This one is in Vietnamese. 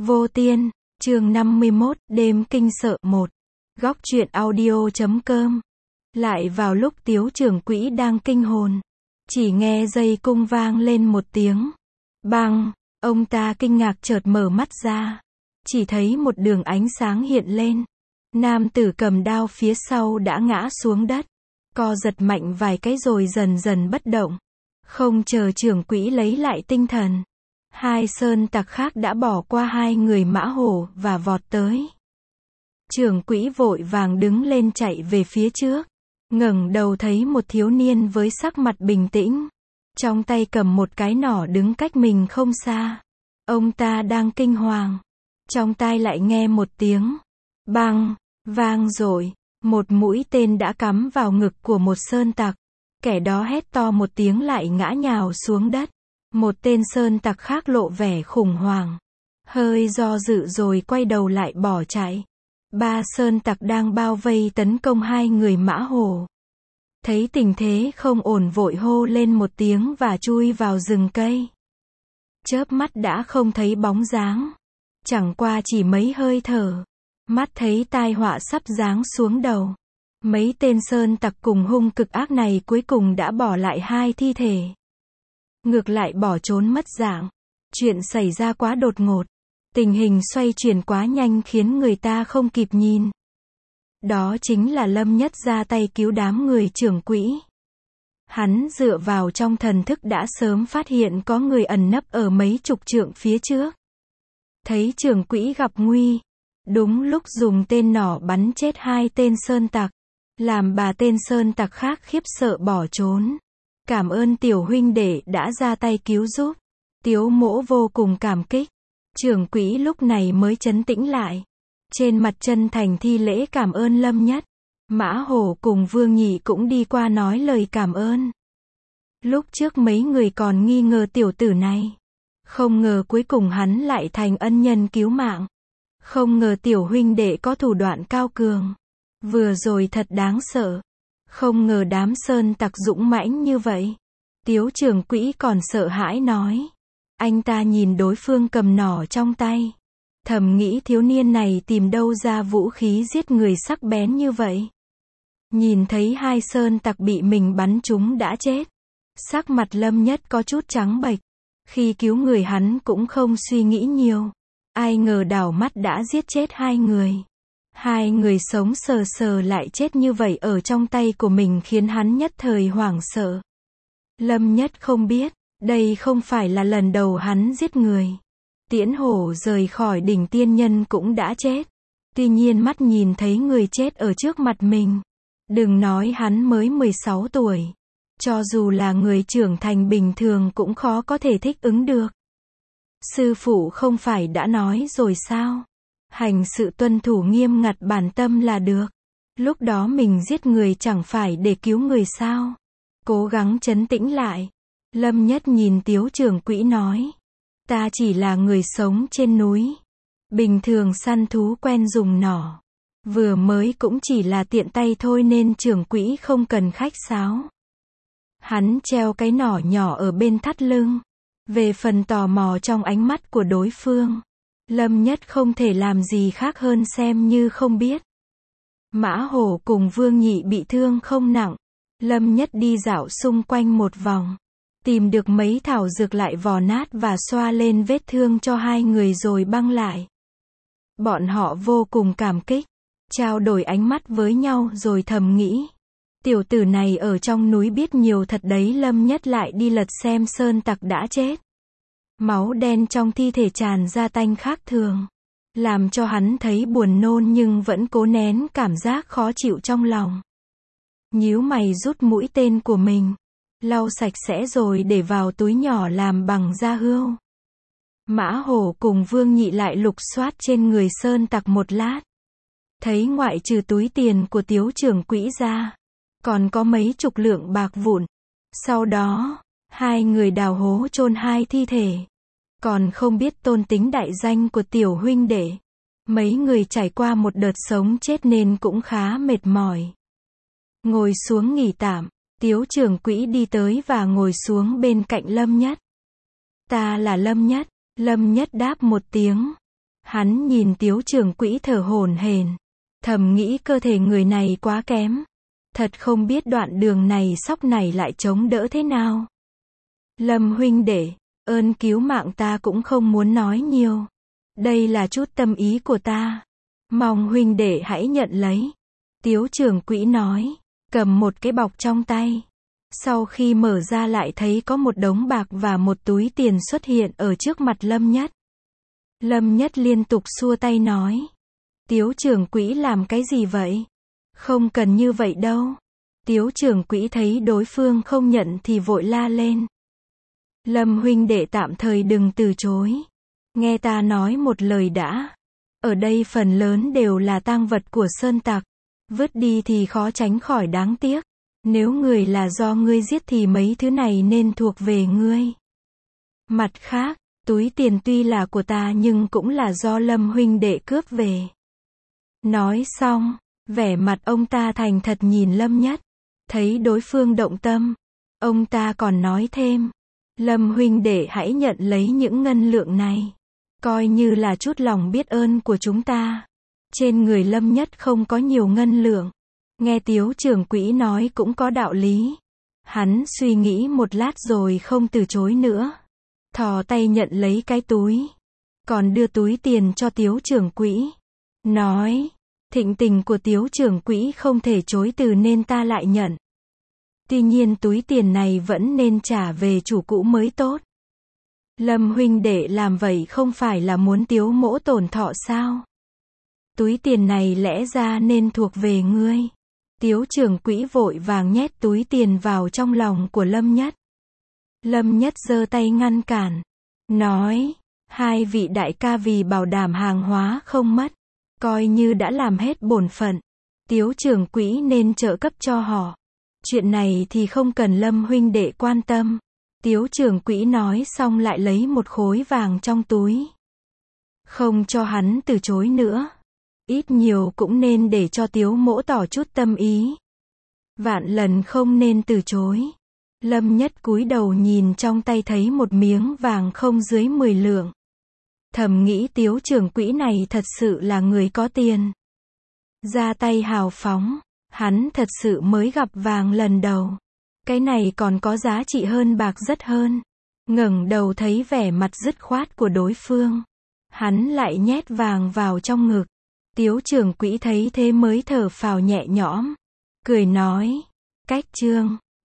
Vô Tiên, chương 51, đêm kinh sợ 1. Góc truyện audio.com. Lại vào lúc Tiếu trưởng quỹ đang kinh hồn, chỉ nghe dây cung vang lên một tiếng. Bang, ông ta kinh ngạc chợt mở mắt ra. Chỉ thấy một đường ánh sáng hiện lên. Nam tử cầm đao phía sau đã ngã xuống đất. Co giật mạnh vài cái rồi dần dần bất động. Không chờ trưởng quỹ lấy lại tinh thần. Hai sơn tặc khác đã bỏ qua hai người mã hổ và vọt tới. Trưởng quỹ vội vàng đứng lên chạy về phía trước. Ngẩng đầu thấy một thiếu niên với sắc mặt bình tĩnh. Trong tay cầm một cái nỏ đứng cách mình không xa. Ông ta đang kinh hoàng. Trong tai lại nghe một tiếng bang, vang rồi. Một mũi tên đã cắm vào ngực của một sơn tặc. Kẻ đó hét to một tiếng lại ngã nhào xuống đất. Một tên sơn tặc khác lộ vẻ khủng hoảng. Hơi do dự rồi quay đầu lại bỏ chạy. Ba sơn tặc đang bao vây tấn công hai người mã hổ. Thấy tình thế không ổn vội hô lên một tiếng và chui vào rừng cây. Chớp mắt đã không thấy bóng dáng. Chẳng qua chỉ mấy hơi thở. Mắt thấy tai họa sắp giáng xuống đầu. Mấy tên sơn tặc cùng hung cực ác này cuối cùng đã bỏ lại hai thi thể. Ngược lại bỏ trốn mất dạng. Chuyện xảy ra quá đột ngột. Tình hình xoay chuyển quá nhanh khiến người ta không kịp nhìn. Đó chính là Lâm Nhất ra tay cứu đám người trưởng quỹ. Hắn dựa vào trong thần thức đã sớm phát hiện có người ẩn nấp ở mấy chục trượng phía trước. Thấy trưởng quỹ gặp nguy. Đúng lúc dùng tên nỏ bắn chết hai tên sơn tặc. Làm bà tên sơn tặc khác khiếp sợ bỏ trốn. Cảm ơn tiểu huynh đệ đã ra tay cứu giúp. Tiếu mỗ vô cùng cảm kích. Trưởng quỹ lúc này mới trấn tĩnh lại. Trên mặt chân thành thi lễ cảm ơn Lâm Nhất. Mã Hổ cùng Vương Nhị cũng đi qua nói lời cảm ơn. Lúc trước mấy người còn nghi ngờ tiểu tử này. Không ngờ cuối cùng hắn lại thành ân nhân cứu mạng. Không ngờ tiểu huynh đệ có thủ đoạn cao cường. Vừa rồi thật đáng sợ. Không ngờ đám sơn tặc dũng mãnh như vậy. Tiếu trưởng quỹ còn sợ hãi nói. Anh ta nhìn đối phương cầm nỏ trong tay. Thầm nghĩ thiếu niên này tìm đâu ra vũ khí giết người sắc bén như vậy. Nhìn thấy hai sơn tặc bị mình bắn trúng đã chết. Sắc mặt Lâm Nhất có chút trắng bệch. Khi cứu người hắn cũng không suy nghĩ nhiều. Ai ngờ đảo mắt đã giết chết hai người. Hai người sống sờ sờ lại chết như vậy ở trong tay của mình khiến hắn nhất thời hoảng sợ. Lâm Nhất không biết, đây không phải là lần đầu hắn giết người. Tiễn Hổ rời khỏi đỉnh tiên nhân cũng đã chết. Tuy nhiên mắt nhìn thấy người chết ở trước mặt mình. Đừng nói hắn mới 16 tuổi. Cho dù là người trưởng thành bình thường cũng khó có thể thích ứng được. Sư phụ không phải đã nói rồi sao? Hành sự tuân thủ nghiêm ngặt bản tâm là được. Lúc đó mình giết người chẳng phải để cứu người sao? Cố gắng trấn tĩnh lại. Lâm Nhất nhìn Tiếu trưởng quỹ nói. Ta chỉ là người sống trên núi. Bình thường săn thú quen dùng nỏ. Vừa mới cũng chỉ là tiện tay thôi nên trưởng quỹ không cần khách sáo. Hắn treo cái nỏ nhỏ ở bên thắt lưng. Về phần tò mò trong ánh mắt của đối phương. Lâm Nhất không thể làm gì khác hơn xem như không biết. Mã Hổ cùng Vương Nhị bị thương không nặng. Lâm Nhất đi dạo xung quanh một vòng. Tìm được mấy thảo dược lại vò nát và xoa lên vết thương cho hai người rồi băng lại. Bọn họ vô cùng cảm kích. Trao đổi ánh mắt với nhau rồi thầm nghĩ. Tiểu tử này ở trong núi biết nhiều thật đấy. Lâm Nhất lại đi lật xem sơn tặc đã chết. Máu đen trong thi thể tràn ra tanh khác thường. Làm cho hắn thấy buồn nôn nhưng vẫn cố nén cảm giác khó chịu trong lòng. Nhíu mày rút mũi tên của mình. Lau sạch sẽ rồi để vào túi nhỏ làm bằng da hươu. Mã Hổ cùng Vương Nhị lại lục soát trên người sơn tặc một lát. Thấy ngoại trừ túi tiền của Tiếu trưởng quỹ ra. Còn có mấy chục lượng bạc vụn. Sau đó, hai người đào hố chôn hai thi thể. Còn không biết tôn tính đại danh của tiểu huynh đệ. Mấy người trải qua một đợt sống chết nên cũng khá mệt mỏi. Ngồi xuống nghỉ tạm, Tiếu trưởng quỹ đi tới và ngồi xuống bên cạnh Lâm Nhất. Ta là Lâm Nhất. Lâm Nhất đáp một tiếng. Hắn nhìn Tiếu trưởng quỹ thở hổn hển, thầm nghĩ cơ thể người này quá kém. Thật không biết đoạn đường này sóc này lại chống đỡ thế nào. Lâm huynh đệ, ơn cứu mạng ta cũng không muốn nói nhiều. Đây là chút tâm ý của ta. Mong huynh đệ hãy nhận lấy. Tiếu trưởng quỹ nói, cầm một cái bọc trong tay. Sau khi mở ra lại thấy có một đống bạc và một túi tiền xuất hiện ở trước mặt Lâm Nhất. Lâm Nhất liên tục xua tay nói, Tiếu trưởng quỹ làm cái gì vậy? Không cần như vậy đâu. Tiếu trưởng quỹ thấy đối phương không nhận thì vội la lên. Lâm huynh đệ tạm thời đừng từ chối. Nghe ta nói một lời đã. Ở đây phần lớn đều là tang vật của sơn tặc. Vứt đi thì khó tránh khỏi đáng tiếc. Nếu người là do ngươi giết thì mấy thứ này nên thuộc về ngươi. Mặt khác, túi tiền tuy là của ta nhưng cũng là do Lâm huynh đệ cướp về. Nói xong, vẻ mặt ông ta thành thật nhìn Lâm Nhất. Thấy đối phương động tâm, ông ta còn nói thêm, Lâm huynh đệ hãy nhận lấy những ngân lượng này. Coi như là chút lòng biết ơn của chúng ta. Trên người Lâm Nhất không có nhiều ngân lượng. Nghe Tiếu trưởng quỹ nói cũng có đạo lý. Hắn suy nghĩ một lát rồi không từ chối nữa. Thò tay nhận lấy cái túi. Còn đưa túi tiền cho Tiếu trưởng quỹ. Nói, thịnh tình của Tiếu trưởng quỹ không thể chối từ nên ta lại nhận. Tuy nhiên túi tiền này vẫn nên trả về chủ cũ mới tốt. Lâm huynh đệ làm vậy không phải là muốn Tiếu mỗ tổn thọ sao? Túi tiền này lẽ ra nên thuộc về ngươi. Tiếu trưởng quỹ vội vàng nhét túi tiền vào trong lòng của Lâm Nhất. Lâm Nhất giơ tay ngăn cản. Nói, hai vị đại ca vì bảo đảm hàng hóa không mất. Coi như đã làm hết bổn phận. Tiếu trưởng quỹ nên trợ cấp cho họ. Chuyện này thì không cần Lâm huynh đệ quan tâm. Tiếu trưởng quỹ nói xong lại lấy một khối vàng trong túi. Không cho hắn từ chối nữa. Ít nhiều cũng nên để cho Tiếu mỗ tỏ chút tâm ý. Vạn lần không nên từ chối. Lâm Nhất cúi đầu nhìn trong tay thấy một miếng vàng không dưới 10 lượng. Thầm nghĩ Tiếu trưởng quỹ này thật sự là người có tiền. Ra tay hào phóng. Hắn thật sự mới gặp vàng lần đầu. Cái này còn có giá trị hơn bạc rất hơn. Ngẩng đầu thấy vẻ mặt dứt khoát của đối phương. Hắn lại nhét vàng vào trong ngực. Tiếu trưởng quỹ thấy thế mới thở phào nhẹ nhõm. Cười nói, cách chương.